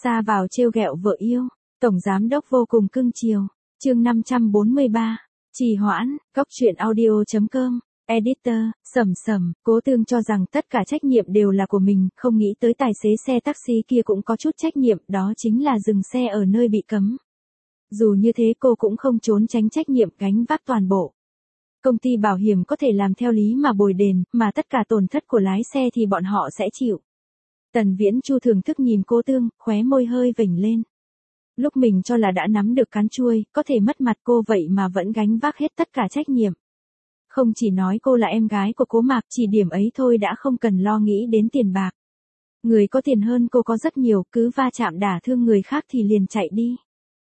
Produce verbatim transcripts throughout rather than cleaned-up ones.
Sa vào trêu ghẹo vợ yêu, tổng giám đốc vô cùng cưng chiều. Chương năm trăm bốn mươi ba. Trì hoãn, Cóc truyện audio chấm com. Editor, Sầm Sầm, Cố Tương cho rằng tất cả trách nhiệm đều là của mình, không nghĩ tới tài xế xe taxi kia cũng có chút trách nhiệm, đó chính là dừng xe ở nơi bị cấm. Dù như thế cô cũng không trốn tránh trách nhiệm gánh vác toàn bộ. Công ty bảo hiểm có thể làm theo lý mà bồi đền, mà tất cả tổn thất của lái xe thì bọn họ sẽ chịu. Tần Viễn Chu thưởng thức nhìn Cố Tương, khóe môi hơi vểnh lên. Lúc mình cho là đã nắm được cán chuôi, có thể mất mặt cô vậy mà vẫn gánh vác hết tất cả trách nhiệm. Không chỉ nói cô là em gái của Cố Mạc, chỉ điểm ấy thôi đã không cần lo nghĩ đến tiền bạc. Người có tiền hơn cô có rất nhiều, cứ va chạm đả thương người khác thì liền chạy đi.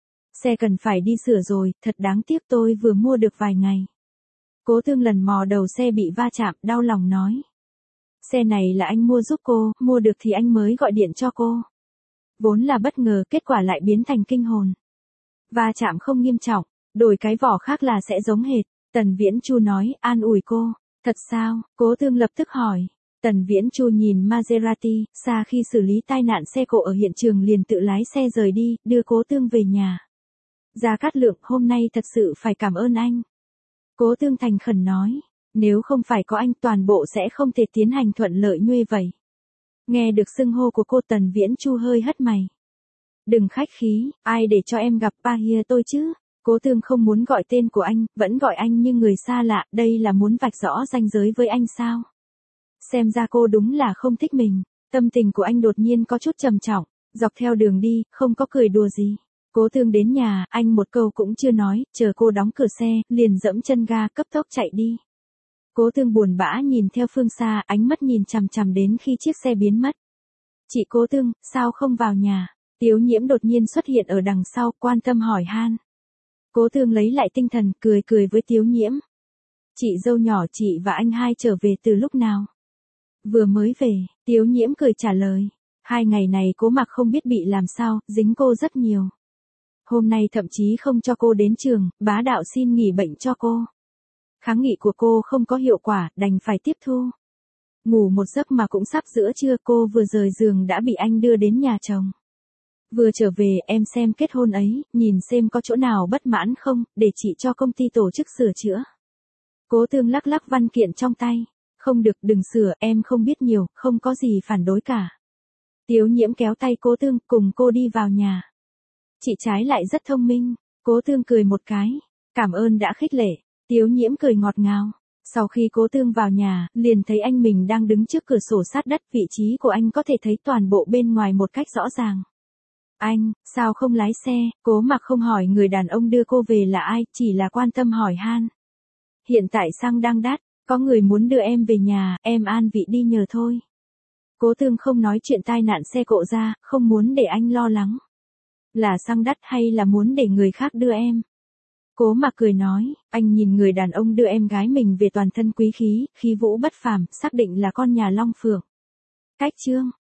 Xe cần phải đi sửa rồi, thật đáng tiếc tôi vừa mua được vài ngày. Cố Tương lần mò đầu xe bị va chạm, đau lòng nói. Xe này là anh mua giúp cô, mua được thì anh mới gọi điện cho cô. Vốn là bất ngờ, kết quả lại biến thành kinh hồn. Va chạm không nghiêm trọng, đổi cái vỏ khác là sẽ giống hệt. Tần Viễn Chu nói, an ủi cô. Thật sao? Cố Tương lập tức hỏi. Tần Viễn Chu nhìn Maserati, xa khi xử lý tai nạn xe cộ ở hiện trường liền tự lái xe rời đi, đưa Cố Tương về nhà. Gia Cát Lượng, hôm nay thật sự phải cảm ơn anh. Cố Tương thành khẩn nói, nếu không phải có anh toàn bộ sẽ không thể tiến hành thuận lợi như vậy. Nghe được xưng hô của cô, Tần Viễn Chu hơi hất mày. Đừng khách khí, ai để cho em gặp ba hia tôi chứ? Cố Tương không muốn gọi tên của anh, vẫn gọi anh như người xa lạ, đây là muốn vạch rõ ranh giới với anh sao? Xem ra cô đúng là không thích mình. Tâm tình của anh đột nhiên có chút trầm trọng, dọc theo đường đi, không có cười đùa gì. Cố Tương đến nhà, anh một câu cũng chưa nói, chờ cô đóng cửa xe, liền dẫm chân ga cấp tốc chạy đi. Cố Tương buồn bã nhìn theo phương xa, ánh mắt nhìn chằm chằm đến khi chiếc xe biến mất. Chị Cố Tương, sao không vào nhà? Tiếu Nhiễm đột nhiên xuất hiện ở đằng sau, quan tâm hỏi han. Cố Tương lấy lại tinh thần, cười cười với Tiếu Nhiễm. Chị dâu nhỏ chị và anh hai trở về từ lúc nào? Vừa mới về, Tiếu Nhiễm cười trả lời. Hai ngày này Cố Mạc không biết bị làm sao, dính cô rất nhiều. Hôm nay thậm chí không cho cô đến trường, bá đạo xin nghỉ bệnh cho cô. Kháng nghị của cô không có hiệu quả, đành phải tiếp thu. Ngủ một giấc mà cũng sắp giữa trưa, cô vừa rời giường đã bị anh đưa đến nhà chồng. Vừa trở về em xem kết hôn ấy, nhìn xem có chỗ nào bất mãn không, để chị cho công ty tổ chức sửa chữa. Cố Tương lắc lắc văn kiện trong tay. Không được, đừng sửa, em không biết nhiều, không có gì phản đối cả. Tiếu Nhiễm kéo tay Cố Tương, cùng cô đi vào nhà. Chị trái lại rất thông minh. Cố Tương cười một cái. Cảm ơn đã khích lệ. Tiếu Nhiễm cười ngọt ngào. Sau khi Cố Tương vào nhà, liền thấy anh mình đang đứng trước cửa sổ sát đất, vị trí của anh có thể thấy toàn bộ bên ngoài một cách rõ ràng. Anh, sao không lái xe? Cố Mạc không hỏi người đàn ông đưa cô về là ai, chỉ là quan tâm hỏi han. Hiện tại xăng đang đắt, có người muốn đưa em về nhà, em an vị đi nhờ thôi. Cố Tương không nói chuyện tai nạn xe cộ ra, không muốn để anh lo lắng. Là xăng đắt hay là muốn để người khác đưa em? Cố Mạc cười nói, anh nhìn người đàn ông đưa em gái mình về toàn thân quý khí, khí vũ bất phàm, xác định là con nhà Long Phượng. Cách chương,